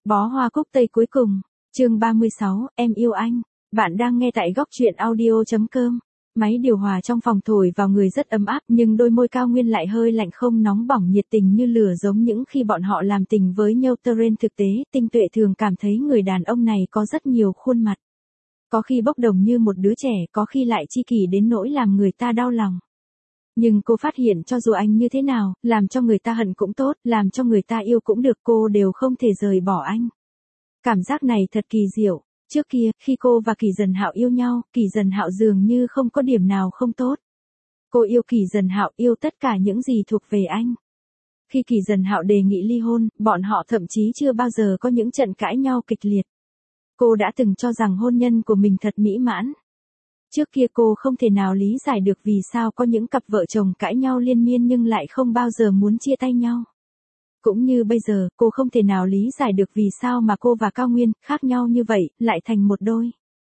Bó hoa cúc tây cuối cùng, chương 36, em yêu anh. Bạn đang nghe tại góc truyện audio.com. Máy điều hòa trong phòng thổi vào người rất ấm áp nhưng đôi môi Cao Nguyên lại hơi lạnh không nóng bỏng nhiệt tình như lửa giống những khi bọn họ làm tình với nhau. Trên thực tế, Tinh Tuệ thường cảm thấy người đàn ông này có rất nhiều khuôn mặt. Có khi bốc đồng như một đứa trẻ, có khi lại chi kỷ đến nỗi làm người ta đau lòng. Nhưng cô phát hiện cho dù anh như thế nào, làm cho người ta hận cũng tốt, làm cho người ta yêu cũng được, cô đều không thể rời bỏ anh. Cảm giác này thật kỳ diệu. Trước kia, khi cô và Kỳ Dần Hạo yêu nhau, Kỳ Dần Hạo dường như không có điểm nào không tốt. Cô yêu Kỳ Dần Hạo, yêu tất cả những gì thuộc về anh. Khi Kỳ Dần Hạo đề nghị ly hôn, bọn họ thậm chí chưa bao giờ có những trận cãi nhau kịch liệt. Cô đã từng cho rằng hôn nhân của mình thật mỹ mãn. Trước kia cô không thể nào lý giải được vì sao có những cặp vợ chồng cãi nhau liên miên nhưng lại không bao giờ muốn chia tay nhau. Cũng như bây giờ, cô không thể nào lý giải được vì sao mà cô và Cao Nguyên, khác nhau như vậy, lại thành một đôi.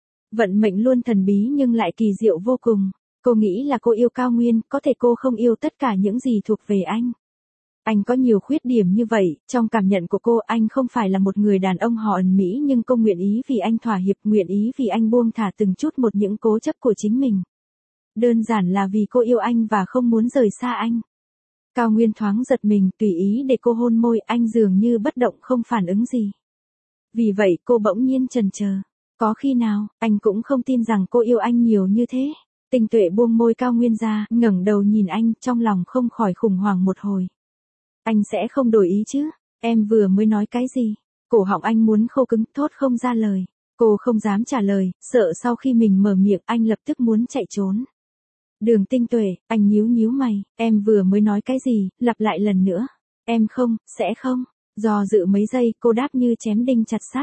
Vận mệnh luôn thần bí nhưng lại kỳ diệu vô cùng. Cô nghĩ là cô yêu Cao Nguyên, có thể cô không yêu tất cả những gì thuộc về anh. Anh có nhiều khuyết điểm như vậy, trong cảm nhận của cô anh không phải là một người đàn ông hò ẩn mỹ nhưng cô nguyện ý vì anh thỏa hiệp, nguyện ý vì anh buông thả từng chút một những cố chấp của chính mình. Đơn giản là vì cô yêu anh và không muốn rời xa anh. Cao Nguyên thoáng giật mình, tùy ý để cô hôn môi, anh dường như bất động không phản ứng gì. Vì vậy cô bỗng nhiên chần chờ. Có khi nào, anh cũng không tin rằng cô yêu anh nhiều như thế. Tinh Tuệ buông môi Cao Nguyên ra, ngẩng đầu nhìn anh, trong lòng không khỏi khủng hoảng một hồi. Anh sẽ không đổi ý chứ? Em vừa mới nói cái gì? Cổ họng anh muốn khô cứng, thốt không ra lời. Cô không dám trả lời, sợ sau khi mình mở miệng anh lập tức muốn chạy trốn. Đường Tinh Tuệ, anh nhíu nhíu mày, em vừa mới nói cái gì, lặp lại lần nữa. Em không, sẽ không. Do dự mấy giây, cô đáp như chém đinh chặt sắt.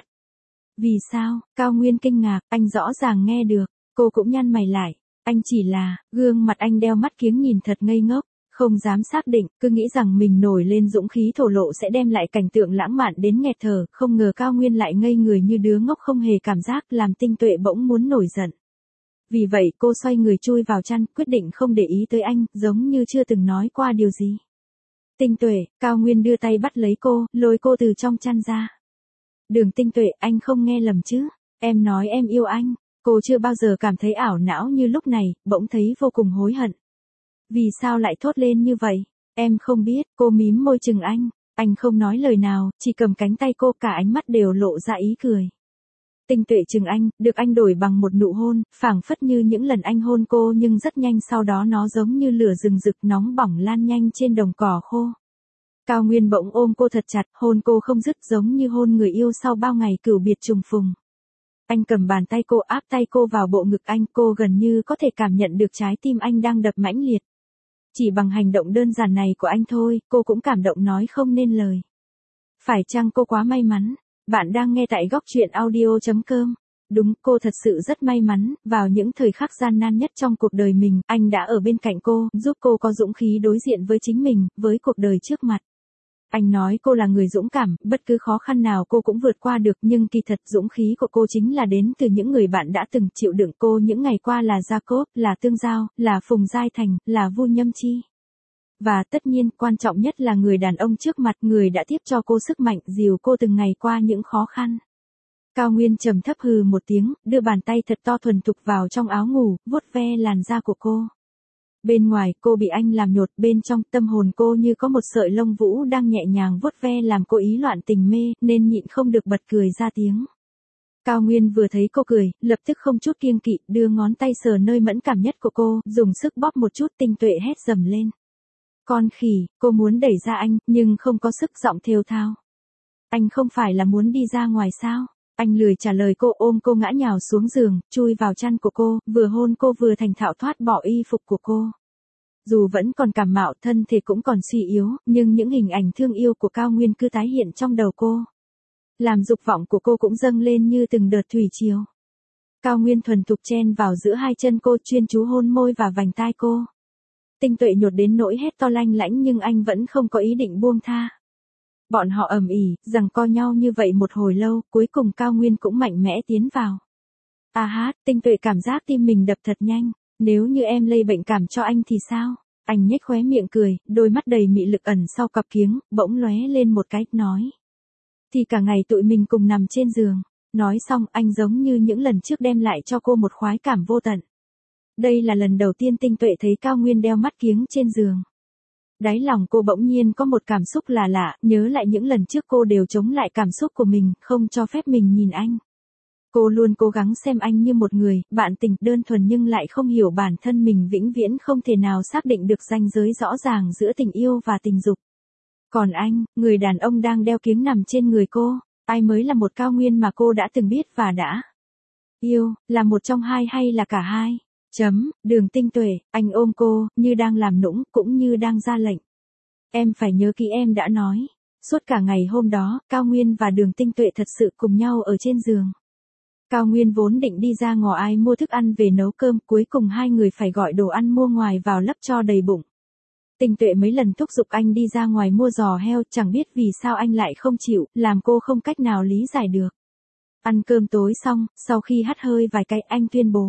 Vì sao? Cao Nguyên kinh ngạc, anh rõ ràng nghe được. Cô cũng nhăn mày lại. Anh chỉ là, gương mặt anh đeo mắt kiếng nhìn thật ngây ngốc. Không dám xác định, cứ nghĩ rằng mình nổi lên dũng khí thổ lộ sẽ đem lại cảnh tượng lãng mạn đến nghẹt thở, không ngờ Cao Nguyên lại ngây người như đứa ngốc không hề cảm giác, làm Tinh Tuệ bỗng muốn nổi giận. Vì vậy cô xoay người chui vào chăn, quyết định không để ý tới anh, giống như chưa từng nói qua điều gì. Tinh Tuệ, Cao Nguyên đưa tay bắt lấy cô, lôi cô từ trong chăn ra. Đường Tinh Tuệ, anh không nghe lầm chứ, em nói em yêu anh. Cô chưa bao giờ cảm thấy ảo não như lúc này, bỗng thấy vô cùng hối hận. Vì sao lại thốt lên như vậy? Em không biết, cô mím môi chừng anh không nói lời nào, chỉ cầm cánh tay cô, cả ánh mắt đều lộ ra ý cười. Tinh Tuệ chừng anh, được anh đổi bằng một nụ hôn, phảng phất như những lần anh hôn cô nhưng rất nhanh sau đó nó giống như lửa rừng rực nóng bỏng lan nhanh trên đồng cỏ khô. Cao Nguyên bỗng ôm cô thật chặt, hôn cô không dứt giống như hôn người yêu sau bao ngày cửu biệt trùng phùng. Anh cầm bàn tay cô áp tay cô vào bộ ngực anh, cô gần như có thể cảm nhận được trái tim anh đang đập mãnh liệt. Chỉ bằng hành động đơn giản này của anh thôi, cô cũng cảm động nói không nên lời. Phải chăng cô quá may mắn? Bạn đang nghe tại góc truyện audio.com. Đúng, cô thật sự rất may mắn, vào những thời khắc gian nan nhất trong cuộc đời mình, anh đã ở bên cạnh cô, giúp cô có dũng khí đối diện với chính mình, với cuộc đời trước mặt. Anh nói cô là người dũng cảm, bất cứ khó khăn nào cô cũng vượt qua được, nhưng kỳ thật dũng khí của cô chính là đến từ những người bạn đã từng chịu đựng cô những ngày qua, là Jacob, là Tương Giao, là Phùng Giai Thành, là Vu Nhâm Chi. Và tất nhiên, quan trọng nhất là người đàn ông trước mặt, người đã tiếp cho cô sức mạnh, dìu cô từng ngày qua những khó khăn. Cao Nguyên trầm thấp hừ một tiếng, đưa bàn tay thật to thuần thục vào trong áo ngủ, vuốt ve làn da của cô. Bên ngoài, cô bị anh làm nhột, bên trong, tâm hồn cô như có một sợi lông vũ đang nhẹ nhàng vuốt ve làm cô ý loạn tình mê, nên nhịn không được bật cười ra tiếng. Cao Nguyên vừa thấy cô cười, lập tức không chút kiêng kỵ, đưa ngón tay sờ nơi mẫn cảm nhất của cô, dùng sức bóp một chút. Tinh Tuệ hét dầm lên. Con khỉ, cô muốn đẩy ra anh, nhưng không có sức, giọng thều thào. Anh không phải là muốn đi ra ngoài sao? Anh lười trả lời cô, ôm cô ngã nhào xuống giường, chui vào chăn của cô, vừa hôn cô vừa thành thạo thoát bỏ y phục của cô. Dù vẫn còn cảm mạo, thân thể cũng còn suy yếu, nhưng những hình ảnh thương yêu của Cao Nguyên cứ tái hiện trong đầu cô. Làm dục vọng của cô cũng dâng lên như từng đợt thủy triều. Cao Nguyên thuần thục chen vào giữa hai chân cô, chuyên chú hôn môi và vành tai cô. Tinh Tuệ nhột đến nỗi hét to lanh lảnh nhưng anh vẫn không có ý định buông tha. Bọn họ ầm ĩ, giằng co nhau như vậy một hồi lâu, cuối cùng Cao Nguyên cũng mạnh mẽ tiến vào. À hát, Tinh Tuệ cảm giác tim mình đập thật nhanh, nếu như em lây bệnh cảm cho anh thì sao? Anh nhếch khóe miệng cười, đôi mắt đầy mị lực ẩn sau cặp kiếng, bỗng lóe lên một cái, nói. thì cả ngày tụi mình cùng nằm trên giường. Nói xong anh giống như những lần trước đem lại cho cô một khoái cảm vô tận. Đây là lần đầu tiên Tinh Tuệ thấy Cao Nguyên đeo mắt kiếng trên giường. Đáy lòng cô bỗng nhiên có một cảm xúc là lạ, nhớ lại những lần trước cô đều chống lại cảm xúc của mình, không cho phép mình nhìn anh. Cô luôn cố gắng xem anh như một người, bạn tình đơn thuần nhưng lại không hiểu bản thân mình vĩnh viễn không thể nào xác định được ranh giới rõ ràng giữa tình yêu và tình dục. Còn anh, người đàn ông đang đeo kiếng nằm trên người cô, ai mới là một Cao Nguyên mà cô đã từng biết và đã yêu, là một trong hai hay là cả hai? Đường Tinh Tuệ, anh ôm cô, như đang làm nũng, cũng như đang ra lệnh. Em phải nhớ kỹ em đã nói. Suốt cả ngày hôm đó, Cao Nguyên và Đường Tinh Tuệ thật sự cùng nhau ở trên giường. Cao Nguyên vốn định đi ra ngoài mua thức ăn về nấu cơm, cuối cùng hai người phải gọi đồ ăn mua ngoài vào lấp cho đầy bụng. Tinh Tuệ mấy lần thúc giục anh đi ra ngoài mua giò heo, chẳng biết vì sao anh lại không chịu, làm cô không cách nào lý giải được. Ăn cơm tối xong, sau khi hắt hơi vài cái anh tuyên bố.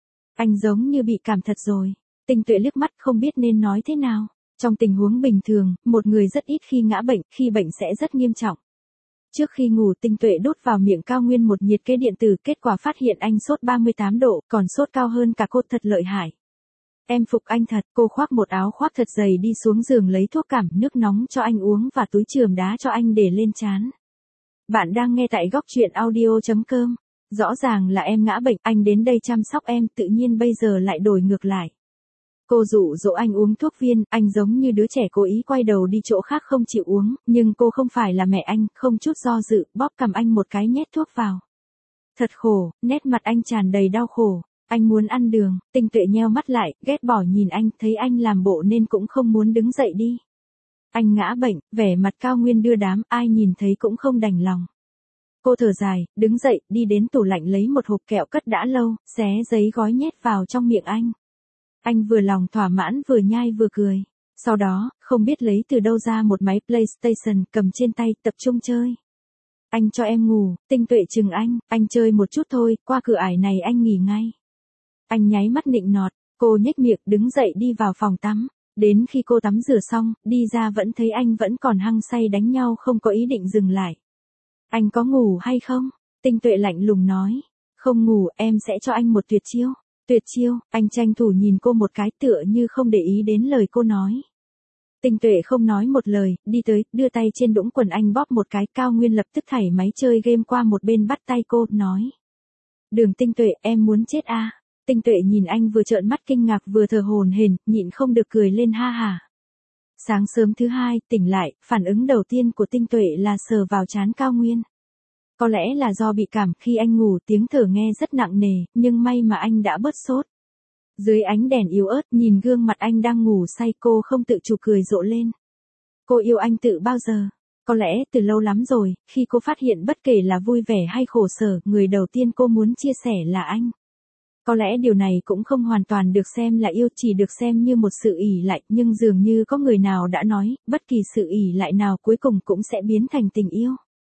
Anh giống như bị cảm thật rồi. Tinh Tuệ liếc mắt không biết nên nói thế nào. Trong tình huống bình thường, một người rất ít khi ngã bệnh, khi bệnh sẽ rất nghiêm trọng. Trước khi ngủ Tinh Tuệ đút vào miệng Cao Nguyên một nhiệt kế điện tử, kết quả phát hiện anh sốt 38 độ, còn sốt cao hơn cả cô, thật lợi hại. Em phục anh thật, cô khoác một áo khoác thật dày đi xuống giường lấy thuốc cảm, nước nóng cho anh uống và túi chườm đá cho anh để lên trán. Bạn đang nghe tại góc truyện audio.com. Rõ ràng là em ngã bệnh, anh đến đây chăm sóc em, tự nhiên bây giờ lại đổi ngược lại. Cô dụ dỗ anh uống thuốc viên, anh giống như đứa trẻ cố ý quay đầu đi chỗ khác không chịu uống, nhưng cô không phải là mẹ anh, không chút do dự, bóp cằm anh một cái nhét thuốc vào. Thật khổ, nét mặt anh tràn đầy đau khổ, anh muốn ăn đường. Tinh Tuệ nheo mắt lại, ghét bỏ nhìn anh, thấy anh làm bộ nên cũng không muốn đứng dậy đi. Anh ngã bệnh, vẻ mặt Cao Nguyên đưa đám, ai nhìn thấy cũng không đành lòng. Cô thở dài, đứng dậy, đi đến tủ lạnh lấy một hộp kẹo cất đã lâu, xé giấy gói nhét vào trong miệng anh. Anh vừa lòng thỏa mãn vừa nhai vừa cười. Sau đó, không biết lấy từ đâu ra một máy PlayStation, cầm trên tay, tập trung chơi. Anh cho em ngủ. Tinh Tuệ chừng anh chơi một chút thôi, qua cửa ải này anh nghỉ ngay. Anh nháy mắt nịnh nọt, cô nhếch miệng đứng dậy đi vào phòng tắm. Đến khi cô tắm rửa xong, đi ra vẫn thấy anh vẫn còn hăng say đánh nhau, không có ý định dừng lại. Anh có ngủ hay không? Tinh Tuệ lạnh lùng nói. Không ngủ, em sẽ cho anh một tuyệt chiêu. Tuyệt chiêu, anh tranh thủ nhìn cô một cái, tựa như không để ý đến lời cô nói. Tinh Tuệ không nói một lời, đi tới, đưa tay trên đũng quần anh bóp một cái. Cao Nguyên lập tức thảy máy chơi game qua một bên bắt tay cô, nói. Đường Tinh Tuệ, em muốn chết à? Tinh Tuệ nhìn anh vừa trợn mắt kinh ngạc vừa thở hổn hển, nhịn không được cười lên ha hả. Sáng sớm thứ hai, tỉnh lại, phản ứng đầu tiên của Tinh Tuệ là sờ vào trán Cao Nguyên. Có lẽ là do bị cảm, khi anh ngủ tiếng thở nghe rất nặng nề, nhưng may mà anh đã bớt sốt. Dưới ánh đèn yếu ớt, nhìn gương mặt anh đang ngủ say, cô không tự chủ cười rộ lên. Cô yêu anh từ bao giờ? Có lẽ từ lâu lắm rồi, khi cô phát hiện bất kể là vui vẻ hay khổ sở, người đầu tiên cô muốn chia sẻ là anh. Có lẽ điều này cũng không hoàn toàn được xem là yêu, chỉ được xem như một sự ỷ lại, nhưng dường như có người nào đã nói, bất kỳ sự ỷ lại nào cuối cùng cũng sẽ biến thành tình yêu.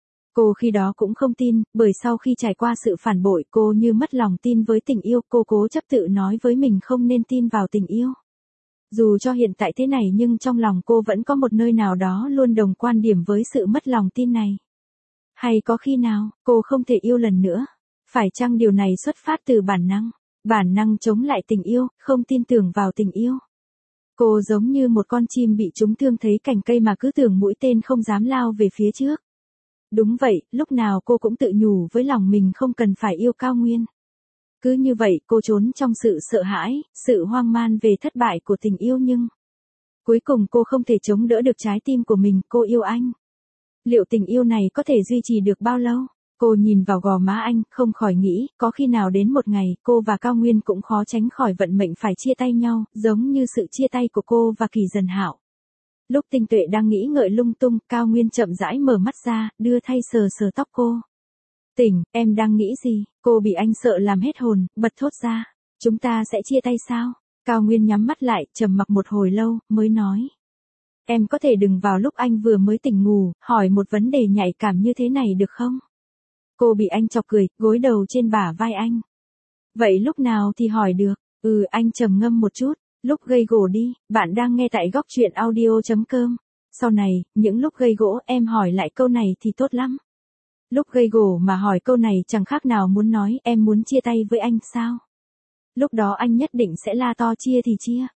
Cô khi đó cũng không tin, bởi sau khi trải qua sự phản bội cô như mất lòng tin với tình yêu, cô cố chấp tự nói với mình không nên tin vào tình yêu. Dù cho hiện tại thế này nhưng trong lòng cô vẫn có một nơi nào đó luôn đồng quan điểm với sự mất lòng tin này. Hay có khi nào, cô không thể yêu lần nữa? Phải chăng điều này xuất phát từ bản năng chống lại tình yêu, không tin tưởng vào tình yêu? Cô giống như một con chim bị trúng thương thấy cành cây mà cứ tưởng mũi tên không dám lao về phía trước. Đúng vậy, lúc nào cô cũng tự nhủ với lòng mình không cần phải yêu Cao Nguyên. Cứ như vậy cô trốn trong sự sợ hãi, sự hoang man về thất bại của tình yêu nhưng cuối cùng cô không thể chống đỡ được trái tim của mình, cô yêu anh. Liệu tình yêu này có thể duy trì được bao lâu? Cô nhìn vào gò má anh, không khỏi nghĩ, có khi nào đến một ngày, cô và Cao Nguyên cũng khó tránh khỏi vận mệnh phải chia tay nhau, giống như sự chia tay của cô và Kỳ Dần Hạo. Lúc Tinh Tuệ đang nghĩ ngợi lung tung, Cao Nguyên chậm rãi mở mắt ra, đưa tay sờ sờ tóc cô. Tỉnh, em đang nghĩ gì? Cô bị anh sợ làm hết hồn, bật thốt ra. Chúng ta sẽ chia tay sao? Cao Nguyên nhắm mắt lại, trầm mặc một hồi lâu, mới nói. Em có thể đừng vào lúc anh vừa mới tỉnh ngủ, hỏi một vấn đề nhạy cảm như thế này được không? Cô bị anh chọc cười, gối đầu trên bả vai anh. Vậy lúc nào thì hỏi được? Anh trầm ngâm một chút. Lúc gây gổ đi, bạn đang nghe tại góc truyện audio.com. Sau này, những lúc gây gỗ em hỏi lại câu này thì tốt lắm. Lúc gây gổ mà hỏi câu này chẳng khác nào muốn nói em muốn chia tay với anh sao? Lúc đó anh nhất định sẽ la to chia thì chia.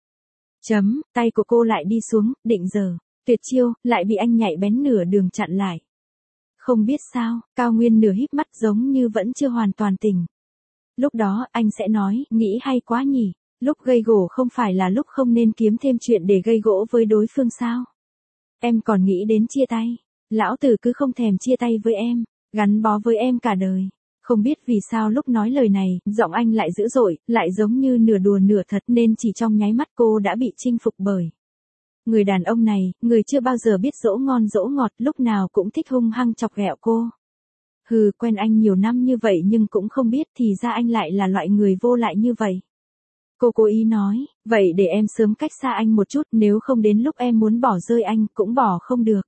Tay của cô lại đi xuống, định giờ. Tuyệt chiêu, lại bị anh nhạy bén nửa đường chặn lại. Không biết sao, Cao Nguyên nửa híp mắt giống như vẫn chưa hoàn toàn tỉnh. Lúc đó anh sẽ nói, nghĩ hay quá nhỉ. Lúc gây gổ không phải là lúc không nên kiếm thêm chuyện để gây gỗ với đối phương sao? Em còn nghĩ đến chia tay. Lão tử cứ không thèm chia tay với em, gắn bó với em cả đời. Không biết vì sao lúc nói lời này, giọng anh lại dữ dội, lại giống như nửa đùa nửa thật nên chỉ trong nháy mắt cô đã bị chinh phục bởi. Người đàn ông này, người chưa bao giờ biết dỗ ngon dỗ ngọt, lúc nào cũng thích hung hăng chọc ghẹo cô. Hừ, quen anh nhiều năm như vậy nhưng cũng không biết thì ra anh lại là loại người vô lại như vậy. Cô cố ý nói, vậy để em sớm cách xa anh một chút, nếu không đến lúc em muốn bỏ rơi anh cũng bỏ không được.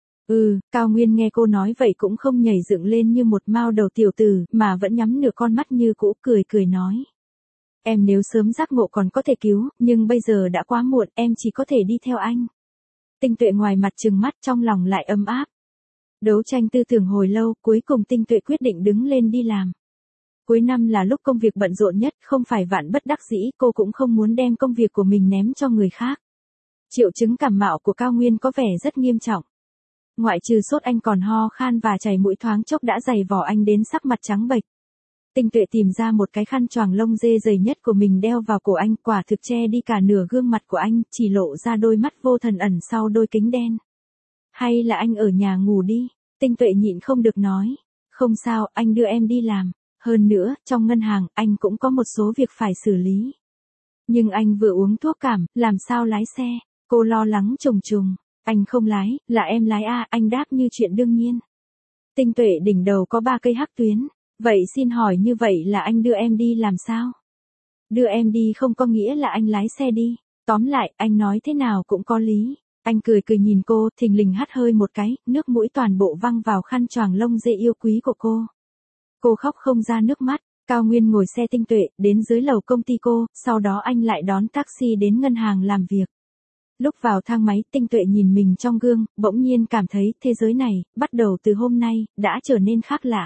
Cao Nguyên nghe cô nói vậy cũng không nhảy dựng lên như một mao đầu tiểu tử, mà vẫn nhắm nửa con mắt như cũ, cười cười nói. Em nếu sớm giác ngộ còn có thể cứu, nhưng bây giờ đã quá muộn, em chỉ có thể đi theo anh. Tinh Tuệ ngoài mặt trừng mắt, trong lòng lại ấm áp. Đấu tranh tư tưởng hồi lâu, cuối cùng Tinh Tuệ quyết định đứng lên đi làm. Cuối năm là lúc công việc bận rộn nhất, không phải vạn bất đắc dĩ, cô cũng không muốn đem công việc của mình ném cho người khác. Triệu chứng cảm mạo của Cao Nguyên có vẻ rất nghiêm trọng. Ngoại trừ sốt anh còn ho khan và chảy mũi, thoáng chốc đã dày vò anh đến sắc mặt trắng bệch. Tinh Tuệ tìm ra một cái khăn choàng lông dê dày nhất của mình đeo vào cổ anh, quả thực che đi cả nửa gương mặt của anh, chỉ lộ ra đôi mắt vô thần ẩn sau đôi kính đen. Hay là anh ở nhà ngủ đi, Tinh Tuệ nhịn không được nói. Không sao, anh đưa em đi làm. Hơn nữa, trong ngân hàng, anh cũng có một số việc phải xử lý. Nhưng anh vừa uống thuốc cảm, làm sao lái xe? Cô lo lắng trùng trùng. Anh không lái, là em lái à, anh đáp như chuyện đương nhiên. Tinh Tuệ đỉnh đầu có 3 cây hắc tuyến. Vậy xin hỏi như vậy là anh đưa em đi làm sao? Đưa em đi không có nghĩa là anh lái xe đi. Tóm lại, anh nói thế nào cũng có lý. Anh cười cười nhìn cô, thình lình hắt hơi một cái, nước mũi toàn bộ văng vào khăn choàng lông dê yêu quý của cô. Cô khóc không ra nước mắt. Cao Nguyên ngồi xe Tinh Tuệ, đến dưới lầu công ty cô, sau đó anh lại đón taxi đến ngân hàng làm việc. Lúc vào thang máy, Tinh Tuệ nhìn mình trong gương, bỗng nhiên cảm thấy thế giới này, bắt đầu từ hôm nay, đã trở nên khác lạ.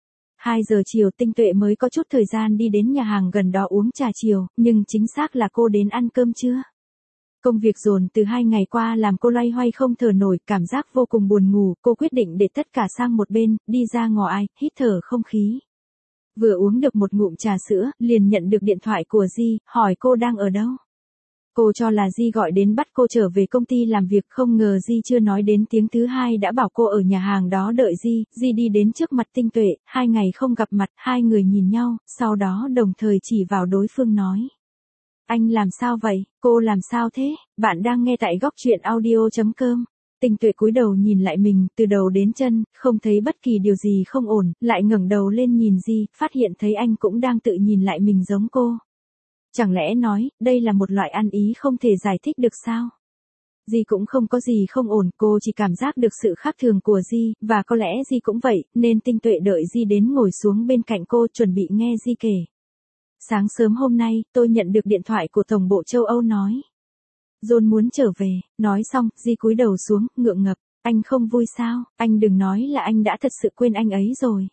2 giờ chiều Tinh Tuệ mới có chút thời gian đi đến nhà hàng gần đó uống trà chiều, nhưng chính xác là cô đến ăn cơm trưa. Công việc dồn từ 2 ngày qua làm cô loay hoay không thở nổi, cảm giác vô cùng buồn ngủ, cô quyết định để tất cả sang một bên, đi ra ngoài, hít thở không khí. Vừa uống được một ngụm trà sữa, liền nhận được điện thoại của Di, hỏi cô đang ở đâu. Cô cho là Di gọi đến bắt cô trở về công ty làm việc, không ngờ Di chưa nói đến tiếng thứ hai đã bảo cô ở nhà hàng đó đợi Di. Di đi đến trước mặt Tinh Tuệ, 2 ngày không gặp mặt, hai người nhìn nhau, sau đó đồng thời chỉ vào đối phương nói. Anh làm sao vậy, cô làm sao thế, bạn đang nghe tại góc truyện audio.com. Tinh Tuệ cúi đầu nhìn lại mình, từ đầu đến chân, không thấy bất kỳ điều gì không ổn, lại ngẩng đầu lên nhìn Di, phát hiện thấy anh cũng đang tự nhìn lại mình giống cô. Chẳng lẽ nói, đây là một loại ăn ý không thể giải thích được sao? Di cũng không có gì không ổn, cô chỉ cảm giác được sự khác thường của Di, và có lẽ Di cũng vậy, nên Tinh Tuệ đợi Di đến ngồi xuống bên cạnh cô chuẩn bị nghe Di kể. Sáng sớm hôm nay, tôi nhận được điện thoại của Tổng bộ châu Âu nói. John muốn trở về, nói xong, Di cúi đầu xuống, ngượng ngập, anh không vui sao, anh đừng nói là anh đã thật sự quên anh ấy rồi.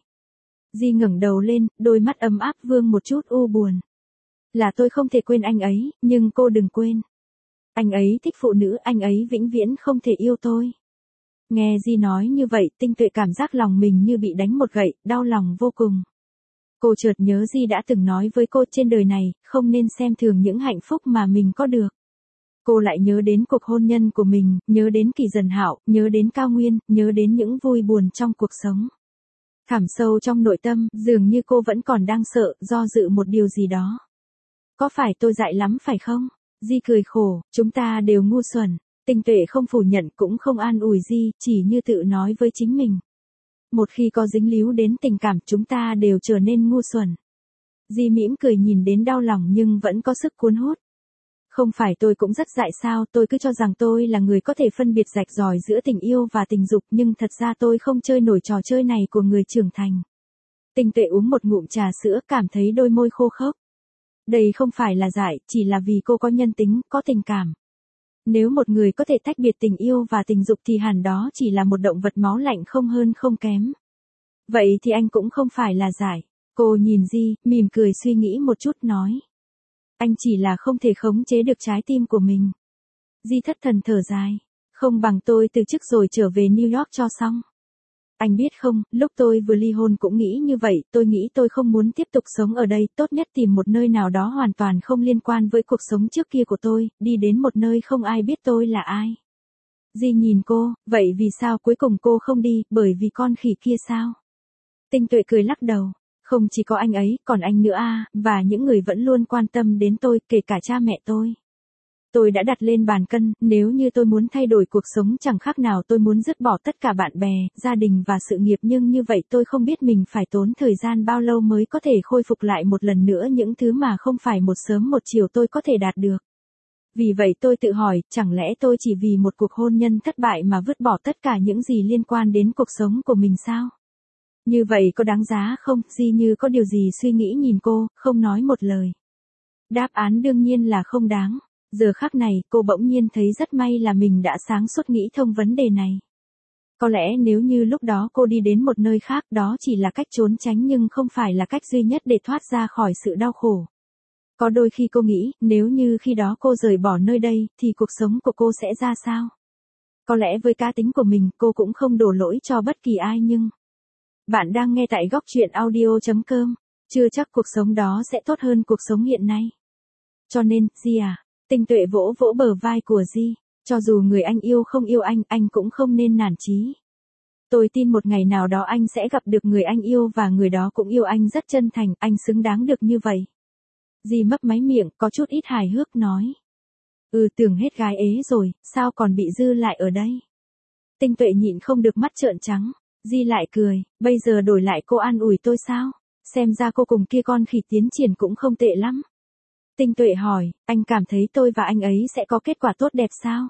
Di ngẩng đầu lên, đôi mắt ấm áp vương một chút u buồn. Là tôi không thể quên anh ấy, nhưng cô đừng quên. Anh ấy thích phụ nữ, anh ấy vĩnh viễn không thể yêu tôi. Nghe Di nói như vậy, Tinh Tuệ cảm giác lòng mình như bị đánh một gậy, đau lòng vô cùng. Cô chợt nhớ Di đã từng nói với cô trên đời này, không nên xem thường những hạnh phúc mà mình có được. Cô lại nhớ đến cuộc hôn nhân của mình, nhớ đến Kỳ Dần Hạo, nhớ đến Cao Nguyên, nhớ đến những vui buồn trong cuộc sống. Thẳm sâu trong nội tâm, dường như cô vẫn còn đang sợ, do dự một điều gì đó. Có phải tôi dại lắm phải không? Di cười khổ, chúng ta đều ngu xuẩn. Tinh Tuệ không phủ nhận cũng không an ủi Di, chỉ như tự nói với chính mình. Một khi có dính líu đến tình cảm chúng ta đều trở nên ngu xuẩn. Di mỉm cười nhìn đến đau lòng nhưng vẫn có sức cuốn hút. Không phải tôi cũng rất dại sao, tôi cứ cho rằng tôi là người có thể phân biệt rạch ròi giữa tình yêu và tình dục, nhưng thật ra tôi không chơi nổi trò chơi này của người trưởng thành. Tinh Tuệ uống một ngụm trà sữa, cảm thấy đôi môi khô khốc. Đây không phải là dại, chỉ là vì cô có nhân tính, có tình cảm. Nếu một người có thể tách biệt tình yêu và tình dục thì hẳn đó chỉ là một động vật máu lạnh không hơn không kém. Vậy thì anh cũng không phải là giải. Cô nhìn Di, mỉm cười suy nghĩ một chút nói. Anh chỉ là không thể khống chế được trái tim của mình. Di thất thần thở dài. Không bằng tôi từ chức rồi trở về New York cho xong. Anh biết không, lúc tôi vừa ly hôn cũng nghĩ như vậy, tôi nghĩ tôi không muốn tiếp tục sống ở đây, tốt nhất tìm một nơi nào đó hoàn toàn không liên quan với cuộc sống trước kia của tôi, đi đến một nơi không ai biết tôi là ai. Di nhìn cô, vậy vì sao cuối cùng cô không đi, bởi vì con khỉ kia sao? Tinh Tuệ cười lắc đầu, không chỉ có anh ấy, còn anh nữa à, và những người vẫn luôn quan tâm đến tôi, kể cả cha mẹ tôi. Tôi đã đặt lên bàn cân, nếu như tôi muốn thay đổi cuộc sống chẳng khác nào tôi muốn dứt bỏ tất cả bạn bè, gia đình và sự nghiệp, nhưng như vậy tôi không biết mình phải tốn thời gian bao lâu mới có thể khôi phục lại một lần nữa những thứ mà không phải một sớm một chiều tôi có thể đạt được. Vì vậy tôi tự hỏi, chẳng lẽ tôi chỉ vì một cuộc hôn nhân thất bại mà vứt bỏ tất cả những gì liên quan đến cuộc sống của mình sao? Như vậy có đáng giá không? Di như có điều gì suy nghĩ nhìn cô, không nói một lời. Đáp án đương nhiên là không đáng. Giờ khắc này, cô bỗng nhiên thấy rất may là mình đã sáng suốt nghĩ thông vấn đề này. Có lẽ nếu như lúc đó cô đi đến một nơi khác, đó chỉ là cách trốn tránh nhưng không phải là cách duy nhất để thoát ra khỏi sự đau khổ. Có đôi khi cô nghĩ, nếu như khi đó cô rời bỏ nơi đây, thì cuộc sống của cô sẽ ra sao? Có lẽ với cá tính của mình, cô cũng không đổ lỗi cho bất kỳ ai nhưng... Bạn đang nghe tại góc truyện audio.com. Chưa chắc cuộc sống đó sẽ tốt hơn cuộc sống hiện nay. Cho nên, Di à, Tinh Tuệ vỗ vỗ bờ vai của Di, cho dù người anh yêu không yêu anh cũng không nên nản chí. Tôi tin một ngày nào đó anh sẽ gặp được người anh yêu và người đó cũng yêu anh rất chân thành, anh xứng đáng được như vậy. Di mấp máy miệng, có chút ít hài hước nói. Tưởng hết gái ế rồi, sao còn bị dư lại ở đây? Tinh Tuệ nhịn không được mắt trợn trắng. Di lại cười, bây giờ đổi lại cô an ủi tôi sao? Xem ra cô cùng kia con khỉ tiến triển cũng không tệ lắm. Tinh Tuệ hỏi, anh cảm thấy tôi và anh ấy sẽ có kết quả tốt đẹp sao?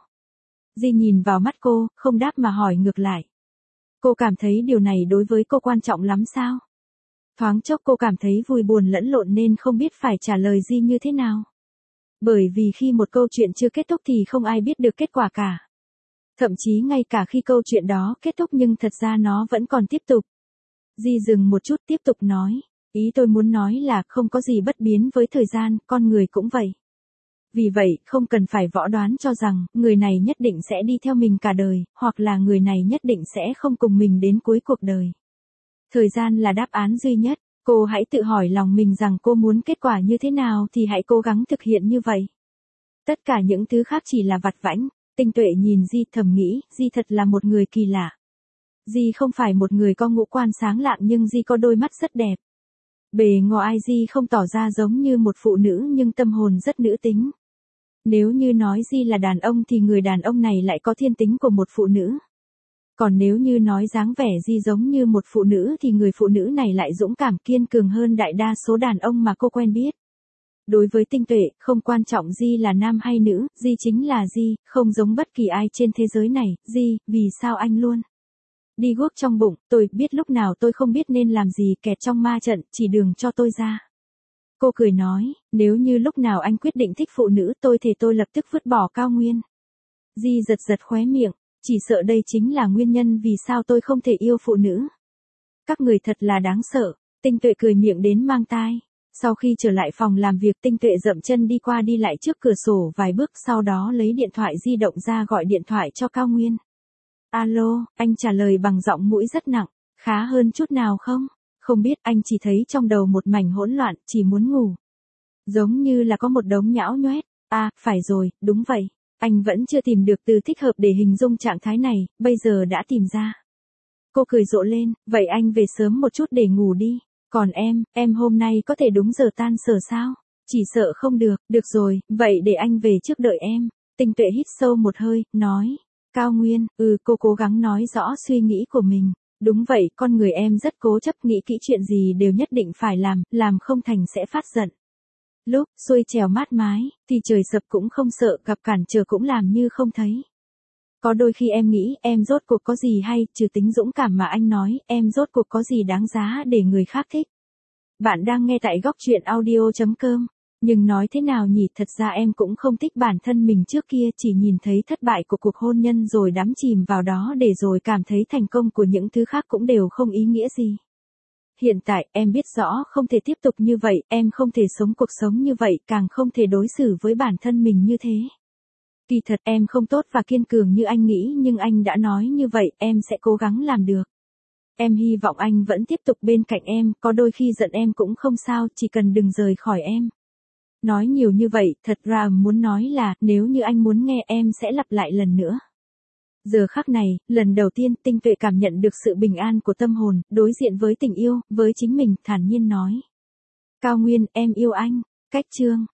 Di nhìn vào mắt cô, không đáp mà hỏi ngược lại. Cô cảm thấy điều này đối với cô quan trọng lắm sao? Thoáng chốc cô cảm thấy vui buồn lẫn lộn nên không biết phải trả lời Di như thế nào. Bởi vì khi một câu chuyện chưa kết thúc thì không ai biết được kết quả cả. Thậm chí ngay cả khi câu chuyện đó kết thúc nhưng thật ra nó vẫn còn tiếp tục. Di dừng một chút tiếp tục nói. Ý tôi muốn nói là không có gì bất biến với thời gian, con người cũng vậy. Vì vậy, không cần phải võ đoán cho rằng, người này nhất định sẽ đi theo mình cả đời, hoặc là người này nhất định sẽ không cùng mình đến cuối cuộc đời. Thời gian là đáp án duy nhất, cô hãy tự hỏi lòng mình rằng cô muốn kết quả như thế nào thì hãy cố gắng thực hiện như vậy. Tất cả những thứ khác chỉ là vặt vãnh. Tinh Tuệ nhìn Di thầm nghĩ, Di thật là một người kỳ lạ. Di không phải một người có ngũ quan sáng lạng nhưng Di có đôi mắt rất đẹp. Bề ngoài Di không tỏ ra giống như một phụ nữ nhưng tâm hồn rất nữ tính. Nếu như nói Di là đàn ông thì người đàn ông này lại có thiên tính của một phụ nữ. Còn nếu như nói dáng vẻ Di giống như một phụ nữ thì người phụ nữ này lại dũng cảm kiên cường hơn đại đa số đàn ông mà cô quen biết. Đối với Tinh Tuệ, không quan trọng Di là nam hay nữ, Di chính là Di, không giống bất kỳ ai trên thế giới này. Di, vì sao anh luôn đi guốc trong bụng, tôi biết lúc nào tôi không biết nên làm gì, kẹt trong ma trận, chỉ đường cho tôi ra. Cô cười nói, nếu như lúc nào anh quyết định thích phụ nữ tôi thì tôi lập tức vứt bỏ Cao Nguyên. Di giật giật khóe miệng, chỉ sợ đây chính là nguyên nhân vì sao tôi không thể yêu phụ nữ. Các người thật là đáng sợ. Tinh Tuệ cười miệng đến mang tai. Sau khi trở lại phòng làm việc, Tinh Tuệ dậm chân đi qua đi lại trước cửa sổ vài bước, sau đó lấy điện thoại di động ra gọi điện thoại cho Cao Nguyên. Alo, anh trả lời bằng giọng mũi rất nặng, khá hơn chút nào không? Không biết, anh chỉ thấy trong đầu một mảnh hỗn loạn, chỉ muốn ngủ. Giống như là có một đống nhão nhoét. À, phải rồi, đúng vậy. Anh vẫn chưa tìm được từ thích hợp để hình dung trạng thái này, bây giờ đã tìm ra. Cô cười rộ lên, vậy anh về sớm một chút để ngủ đi. Còn em hôm nay có thể đúng giờ tan sở sao? Chỉ sợ không được, được rồi, vậy để anh về trước đợi em. Tinh Tuệ hít sâu một hơi, nói. Cao Nguyên, cô cố gắng nói rõ suy nghĩ của mình. Đúng vậy, con người em rất cố chấp, nghĩ kỹ chuyện gì đều nhất định phải làm không thành sẽ phát giận. Lúc xuôi trèo mát mái, thì trời sập cũng không sợ, gặp cản trở cũng làm như không thấy. Có đôi khi em nghĩ, em rốt cuộc có gì hay, trừ tính dũng cảm mà anh nói, em rốt cuộc có gì đáng giá để người khác thích. Bạn đang nghe tại góc truyện audio.com. Nhưng nói thế nào nhỉ, thật ra em cũng không thích bản thân mình trước kia, chỉ nhìn thấy thất bại của cuộc hôn nhân rồi đắm chìm vào đó để rồi cảm thấy thành công của những thứ khác cũng đều không ý nghĩa gì. Hiện tại, em biết rõ không thể tiếp tục như vậy, em không thể sống cuộc sống như vậy, càng không thể đối xử với bản thân mình như thế. Kỳ thật em không tốt và kiên cường như anh nghĩ nhưng anh đã nói như vậy, em sẽ cố gắng làm được. Em hy vọng anh vẫn tiếp tục bên cạnh em, có đôi khi giận em cũng không sao, chỉ cần đừng rời khỏi em. Nói nhiều như vậy, thật ra muốn nói là, nếu như anh muốn nghe em sẽ lặp lại lần nữa. Giờ khắc này, lần đầu tiên Tinh Tuệ cảm nhận được sự bình an của tâm hồn, đối diện với tình yêu, với chính mình, thản nhiên nói. Cao Nguyên, em yêu anh. Cách chương.